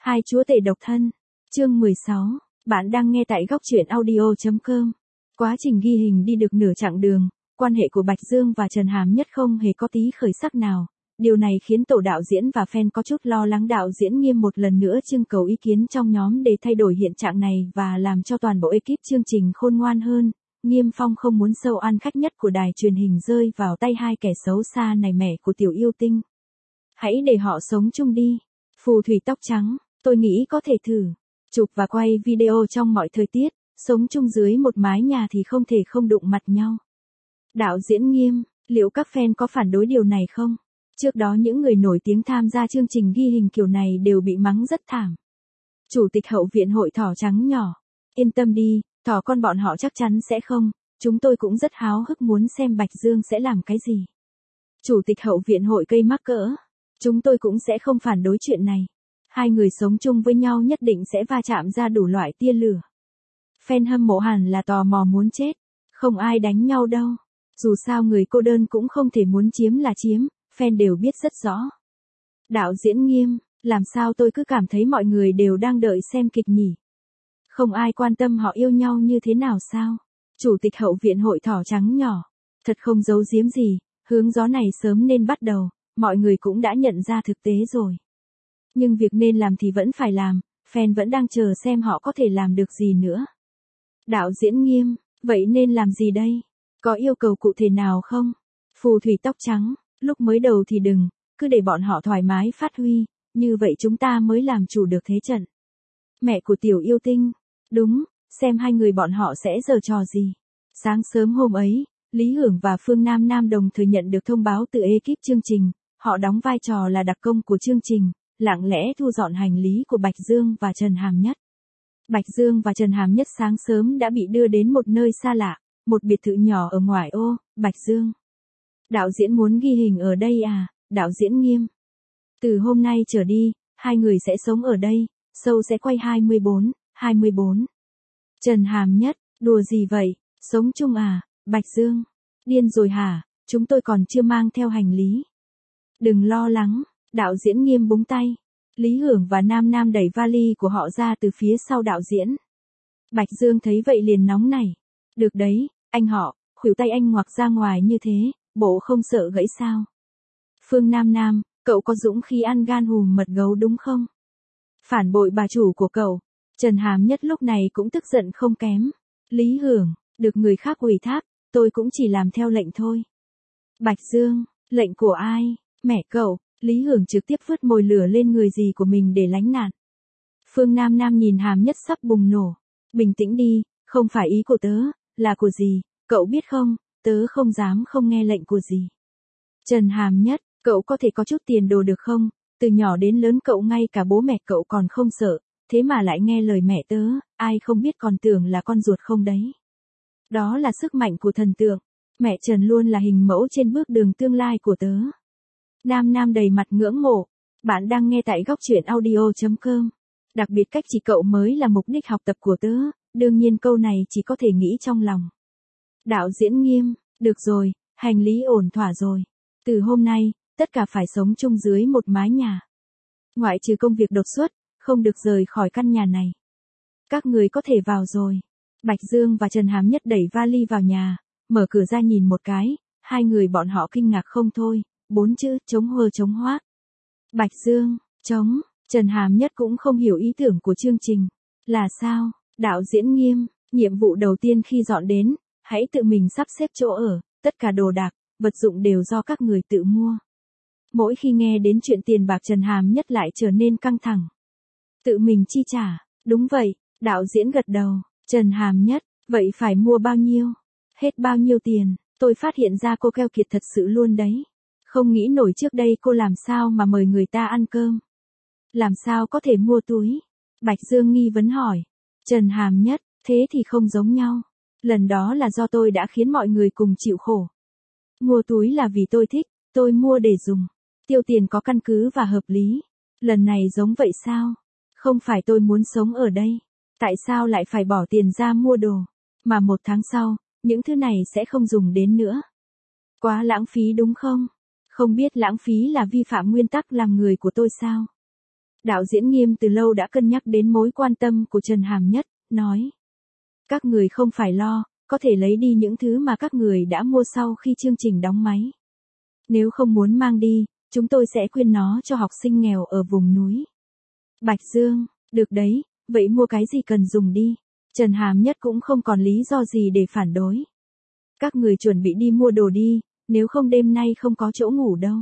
Hai chúa tể độc thân. Chương 16. Bạn đang nghe tại góc truyện audio.com. Quá trình ghi hình đi được nửa chặng đường, quan hệ của Bạch Dương và Trần Hàm Nhất không hề có tí khởi sắc nào. Điều này khiến tổ đạo diễn và fan có chút lo lắng. Đạo diễn Nghiêm một lần nữa trưng cầu ý kiến trong nhóm để thay đổi hiện trạng này và làm cho toàn bộ ekip chương trình khôn ngoan hơn. Nghiêm Phong không muốn sâu ăn khách nhất của đài truyền hình rơi vào tay hai kẻ xấu xa này mẻ của Tiểu Yêu Tinh. Hãy để họ sống chung đi. Phù thủy tóc trắng, tôi nghĩ có thể thử. Chụp và quay video trong mọi thời tiết, sống chung dưới một mái nhà thì không thể không đụng mặt nhau. Đạo diễn Nghiêm, liệu các fan có phản đối điều này không? Trước đó những người nổi tiếng tham gia chương trình ghi hình kiểu này đều bị mắng rất thảm. Chủ tịch hậu viện hội Thỏ Trắng nhỏ. Yên tâm đi, thỏ con bọn họ chắc chắn sẽ không, chúng tôi cũng rất háo hức muốn xem Bạch Dương sẽ làm cái gì. Chủ tịch hậu viện hội Cây Mắc Cỡ. Chúng tôi cũng sẽ không phản đối chuyện này. Hai người sống chung với nhau nhất định sẽ va chạm ra đủ loại tia lửa. Fan hâm mộ hẳn là tò mò muốn chết. Không ai đánh nhau đâu. Dù sao người cô đơn cũng không thể muốn chiếm là chiếm, fan đều biết rất rõ. Đạo diễn Nghiêm, làm sao tôi cứ cảm thấy mọi người đều đang đợi xem kịch nhỉ? Không ai quan tâm họ yêu nhau như thế nào sao? Chủ tịch hậu viện hội Thỏ Trắng nhỏ. Thật không giấu giếm gì, hướng gió này sớm nên bắt đầu, mọi người cũng đã nhận ra thực tế rồi. Nhưng việc nên làm thì vẫn phải làm, fan vẫn đang chờ xem họ có thể làm được gì nữa. Đạo diễn Nghiêm, vậy nên làm gì đây? Có yêu cầu cụ thể nào không? Phù thủy tóc trắng, lúc mới đầu thì đừng, cứ để bọn họ thoải mái phát huy, như vậy chúng ta mới làm chủ được thế trận. Mẹ của Tiểu Yêu Tinh, đúng, xem hai người bọn họ sẽ giở trò gì. Sáng sớm hôm ấy, Lý Hưởng và Phương Nam Nam đồng thời nhận được thông báo từ ekip chương trình, họ đóng vai trò là đặc công của chương trình, lặng lẽ thu dọn hành lý của Bạch Dương và Trần Hàm Nhất. Bạch Dương và Trần Hàm Nhất sáng sớm đã bị đưa đến một nơi xa lạ, một biệt thự nhỏ ở ngoại ô. Bạch Dương, đạo diễn muốn ghi hình ở đây à? Đạo diễn Nghiêm, từ hôm nay trở đi, hai người sẽ sống ở đây, show sẽ quay 24. Trần Hàm Nhất, đùa gì vậy, sống chung à? Bạch Dương, điên rồi hả, chúng tôi còn chưa mang theo hành lý. Đừng lo lắng, đạo diễn Nghiêm búng tay. Lý Hưởng và Nam Nam đẩy vali của họ ra từ phía sau đạo diễn. Bạch Dương thấy vậy liền nóng nảy. Được đấy, anh họ, khuỷu tay anh ngoặc ra ngoài như thế, bộ không sợ gãy sao? Phương Nam Nam, cậu có dũng khí ăn gan hùm mật gấu đúng không? Phản bội bà chủ của cậu. Trần Hàm Nhất lúc này cũng tức giận không kém. Lý Hưởng, được người khác ủy thác, tôi cũng chỉ làm theo lệnh thôi. Bạch Dương, lệnh của ai? Mẹ cậu. Lý Hưởng trực tiếp vứt mồi lửa lên người gì của mình để lánh nạn. Phương Nam Nam nhìn Hàm Nhất sắp bùng nổ. Bình tĩnh đi, không phải ý của tớ, là của gì, cậu biết không, tớ không dám không nghe lệnh của gì. Trần Hàm Nhất, cậu có thể có chút tiền đồ được không, từ nhỏ đến lớn cậu ngay cả bố mẹ cậu còn không sợ, thế mà lại nghe lời mẹ tớ, ai không biết còn tưởng là con ruột không đấy. Đó là sức mạnh của thần tượng, mẹ Trần luôn là hình mẫu trên bước đường tương lai của tớ. Nam Nam đầy mặt ngưỡng mộ. Bạn đang nghe tại góc truyện audio.com. Đặc biệt cách chỉ cậu mới là mục đích học tập của tớ, đương nhiên câu này chỉ có thể nghĩ trong lòng. Đạo diễn Nghiêm, được rồi, hành lý ổn thỏa rồi. Từ hôm nay, tất cả phải sống chung dưới một mái nhà. Ngoại trừ công việc đột xuất, không được rời khỏi căn nhà này. Các người có thể vào rồi. Bạch Dương và Trần Hàm Nhất đẩy vali vào nhà, mở cửa ra nhìn một cái, hai người bọn họ kinh ngạc không thôi. 4 chữ, chống hơ chống hoác. Bạch Dương, chống, Trần Hàm Nhất cũng không hiểu ý tưởng của chương trình. Là sao? Đạo diễn Nghiêm, nhiệm vụ đầu tiên khi dọn đến, hãy tự mình sắp xếp chỗ ở, tất cả đồ đạc, vật dụng đều do các người tự mua. Mỗi khi nghe đến chuyện tiền bạc Trần Hàm Nhất lại trở nên căng thẳng. Tự mình chi trả, đúng vậy, đạo diễn gật đầu. Trần Hàm Nhất, vậy phải mua bao nhiêu? Hết bao nhiêu tiền? Tôi phát hiện ra cô keo kiệt thật sự luôn đấy. Không nghĩ nổi trước đây cô làm sao mà mời người ta ăn cơm. Làm sao có thể mua túi? Bạch Dương nghi vấn hỏi. Trần Hàm Nhất, thế thì không giống nhau. Lần đó là do tôi đã khiến mọi người cùng chịu khổ. Mua túi là vì tôi thích, tôi mua để dùng. Tiêu tiền có căn cứ và hợp lý. Lần này giống vậy sao? Không phải tôi muốn sống ở đây. Tại sao lại phải bỏ tiền ra mua đồ? Mà 1 tháng sau, những thứ này sẽ không dùng đến nữa. Quá lãng phí đúng không? Không biết lãng phí là vi phạm nguyên tắc làm người của tôi sao? Đạo diễn Nghiêm từ lâu đã cân nhắc đến mối quan tâm của Trần Hàm Nhất, nói. Các người không phải lo, có thể lấy đi những thứ mà các người đã mua sau khi chương trình đóng máy. Nếu không muốn mang đi, chúng tôi sẽ quyên nó cho học sinh nghèo ở vùng núi. Bạch Dương, được đấy, vậy mua cái gì cần dùng đi. Trần Hàm Nhất cũng không còn lý do gì để phản đối. Các người chuẩn bị đi mua đồ đi, nếu không đêm nay không có chỗ ngủ đâu.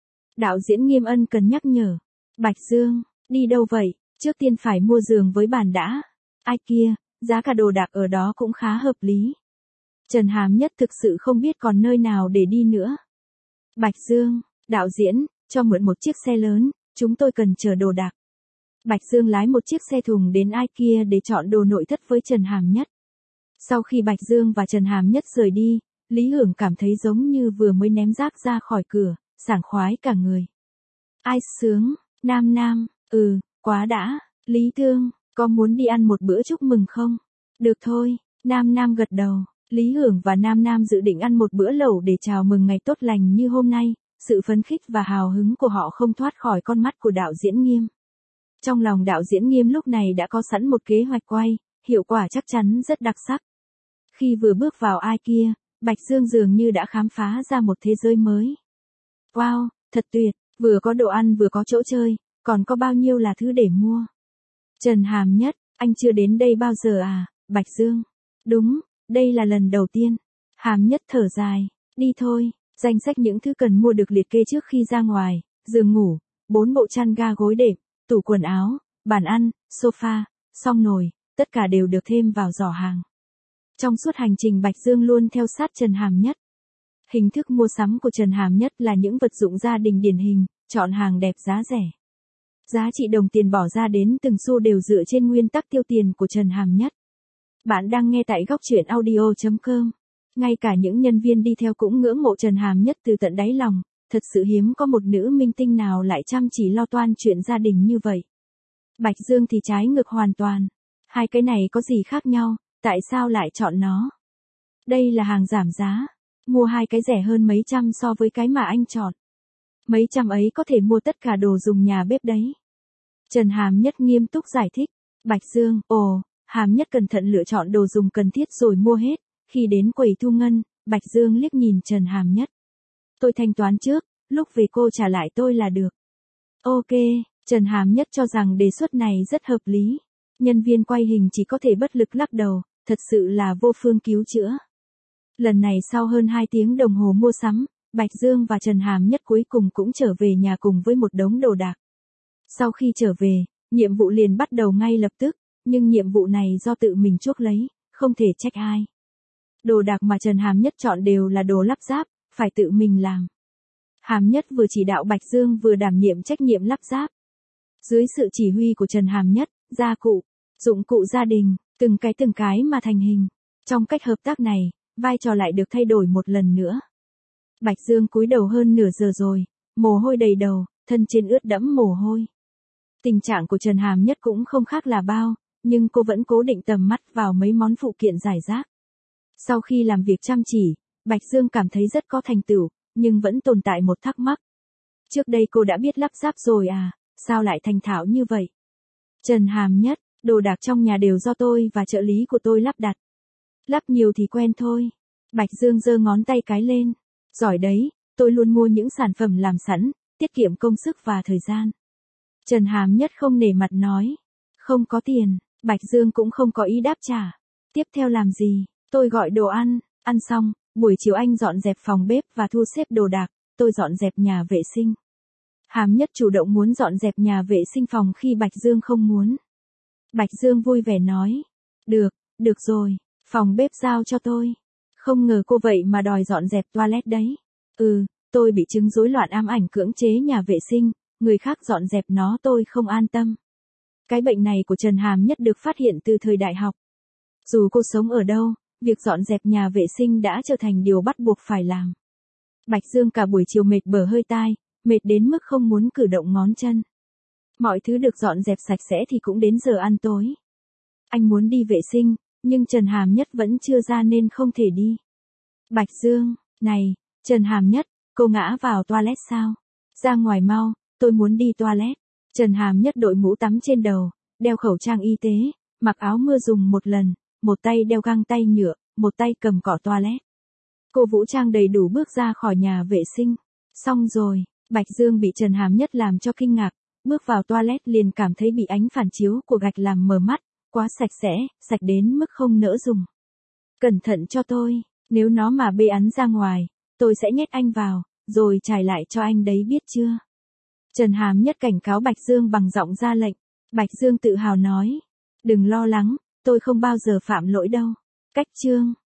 Đạo diễn Nghiêm ân cần nhắc nhở. Bạch Dương, đi đâu vậy, trước tiên phải mua giường với bàn đã. Ai kia, giá cả đồ đạc ở đó cũng khá hợp lý. Trần Hàm Nhất thực sự không biết còn nơi nào để đi nữa. Bạch Dương, đạo diễn, cho mượn một chiếc xe lớn, chúng tôi cần chở đồ đạc. Bạch Dương lái một chiếc xe thùng đến IKEA để chọn đồ nội thất với Trần Hàm Nhất. Sau khi Bạch Dương và Trần Hàm Nhất rời đi, Lý Hưởng cảm thấy giống như vừa mới ném rác ra khỏi cửa, sảng khoái cả người. Ai sướng, Nam Nam, quá đã, Lý Thương, có muốn đi ăn một bữa chúc mừng không? Được thôi, Nam Nam gật đầu. Lý Hưởng và Nam Nam dự định ăn một bữa lẩu để chào mừng ngày tốt lành như hôm nay, sự phấn khích và hào hứng của họ không thoát khỏi con mắt của đạo diễn Nghiêm. Trong lòng đạo diễn Nghiêm lúc này đã có sẵn một kế hoạch quay, hiệu quả chắc chắn rất đặc sắc. Khi vừa bước vào IKEA, Bạch Dương dường như đã khám phá ra một thế giới mới. Wow, thật tuyệt, vừa có đồ ăn vừa có chỗ chơi, còn có bao nhiêu là thứ để mua. Trần Hàm Nhất, anh chưa đến đây bao giờ à, Bạch Dương? Đúng, đây là lần đầu tiên. Hàm Nhất thở dài, đi thôi, danh sách những thứ cần mua được liệt kê trước khi ra ngoài, giường ngủ, 4 bộ chăn ga gối đệm, tủ quần áo, bàn ăn, sofa, song nồi, tất cả đều được thêm vào giỏ hàng. Trong suốt hành trình Bạch Dương luôn theo sát Trần Hàm Nhất. Hình thức mua sắm của Trần Hàm Nhất là những vật dụng gia đình điển hình, chọn hàng đẹp giá rẻ. Giá trị đồng tiền bỏ ra đến từng xu đều dựa trên nguyên tắc tiêu tiền của Trần Hàm Nhất. Bạn đang nghe tại góc truyện audio.com. Ngay cả những nhân viên đi theo cũng ngưỡng mộ Trần Hàm Nhất từ tận đáy lòng, thật sự hiếm có một nữ minh tinh nào lại chăm chỉ lo toan chuyện gia đình như vậy. Bạch Dương thì trái ngược hoàn toàn. Hai cái này có gì khác nhau, tại sao lại chọn nó? Đây là hàng giảm giá. Mua hai cái rẻ hơn mấy trăm so với cái mà anh chọn. Mấy trăm ấy có thể mua tất cả đồ dùng nhà bếp đấy. Trần Hàm Nhất nghiêm túc giải thích. Bạch Dương, Hàm Nhất cẩn thận lựa chọn đồ dùng cần thiết rồi mua hết. Khi đến quầy thu ngân, Bạch Dương liếc nhìn Trần Hàm Nhất. Tôi thanh toán trước, lúc về cô trả lại tôi là được. Ok, Trần Hàm Nhất cho rằng đề xuất này rất hợp lý. Nhân viên quay hình chỉ có thể bất lực lắc đầu, thật sự là vô phương cứu chữa. Lần này sau hơn 2 tiếng đồng hồ mua sắm, Bạch Dương và Trần Hàm Nhất cuối cùng cũng trở về nhà cùng với một đống đồ đạc. Sau khi trở về, nhiệm vụ liền bắt đầu ngay lập tức, nhưng nhiệm vụ này do tự mình chuốc lấy, không thể trách ai. Đồ đạc mà Trần Hàm Nhất chọn đều là đồ lắp ráp, phải tự mình làm. Hàm Nhất vừa chỉ đạo Bạch Dương vừa đảm nhiệm trách nhiệm lắp ráp. Dưới sự chỉ huy của Trần Hàm Nhất, gia cụ, dụng cụ gia đình, từng cái mà thành hình. Trong cách hợp tác này, vai trò lại được thay đổi một lần nữa. Bạch Dương cúi đầu hơn nửa giờ rồi, mồ hôi đầy đầu, thân trên ướt đẫm mồ hôi. Tình trạng của Trần Hàm Nhất cũng không khác là bao, nhưng cô vẫn cố định tầm mắt vào mấy món phụ kiện giải rác. Sau khi làm việc chăm chỉ, Bạch Dương cảm thấy rất có thành tựu, nhưng vẫn tồn tại một thắc mắc. Trước đây cô đã biết lắp ráp rồi à, sao lại thành thạo như vậy? Trần Hàm Nhất, đồ đạc trong nhà đều do tôi và trợ lý của tôi lắp đặt. Lắp nhiều thì quen thôi. Bạch Dương giơ ngón tay cái lên. Giỏi đấy, tôi luôn mua những sản phẩm làm sẵn, tiết kiệm công sức và thời gian. Trần Hàm Nhất không nể mặt nói. Không có tiền, Bạch Dương cũng không có ý đáp trả. Tiếp theo làm gì? Tôi gọi đồ ăn, ăn xong, buổi chiều anh dọn dẹp phòng bếp và thu xếp đồ đạc, tôi dọn dẹp nhà vệ sinh. Hàm Nhất chủ động muốn dọn dẹp nhà vệ sinh phòng khi Bạch Dương không muốn. Bạch Dương vui vẻ nói. Được rồi, phòng bếp giao cho tôi. Không ngờ cô vậy mà đòi dọn dẹp toilet đấy. Tôi bị chứng rối loạn ám ảnh cưỡng chế nhà vệ sinh, người khác dọn dẹp nó tôi không an tâm. Cái bệnh này của Trần Hàm Nhất được phát hiện từ thời đại học. Dù cô sống ở đâu, việc dọn dẹp nhà vệ sinh đã trở thành điều bắt buộc phải làm. Bạch Dương cả buổi chiều mệt bở hơi tai, mệt đến mức không muốn cử động ngón chân. Mọi thứ được dọn dẹp sạch sẽ thì cũng đến giờ ăn tối. Anh muốn đi vệ sinh, nhưng Trần Hàm Nhất vẫn chưa ra nên không thể đi. Bạch Dương, này, Trần Hàm Nhất, cô ngã vào toilet sao? Ra ngoài mau, tôi muốn đi toilet. Trần Hàm Nhất đội mũ tắm trên đầu, đeo khẩu trang y tế, mặc áo mưa dùng một lần, một tay đeo găng tay nhựa, một tay cầm cọ toilet. Cô vũ trang đầy đủ bước ra khỏi nhà vệ sinh. Xong rồi, Bạch Dương bị Trần Hàm Nhất làm cho kinh ngạc, bước vào toilet liền cảm thấy bị ánh phản chiếu của gạch làm mờ mắt, quá sạch sẽ, sạch đến mức không nỡ dùng. Cẩn thận cho tôi, nếu nó mà bê ắn ra ngoài, tôi sẽ nhét anh vào, rồi trải lại cho anh đấy biết chưa? Trần Hàm Nhất cảnh cáo Bạch Dương bằng giọng ra lệnh. Bạch Dương tự hào nói, đừng lo lắng, tôi không bao giờ phạm lỗi đâu. Cách chương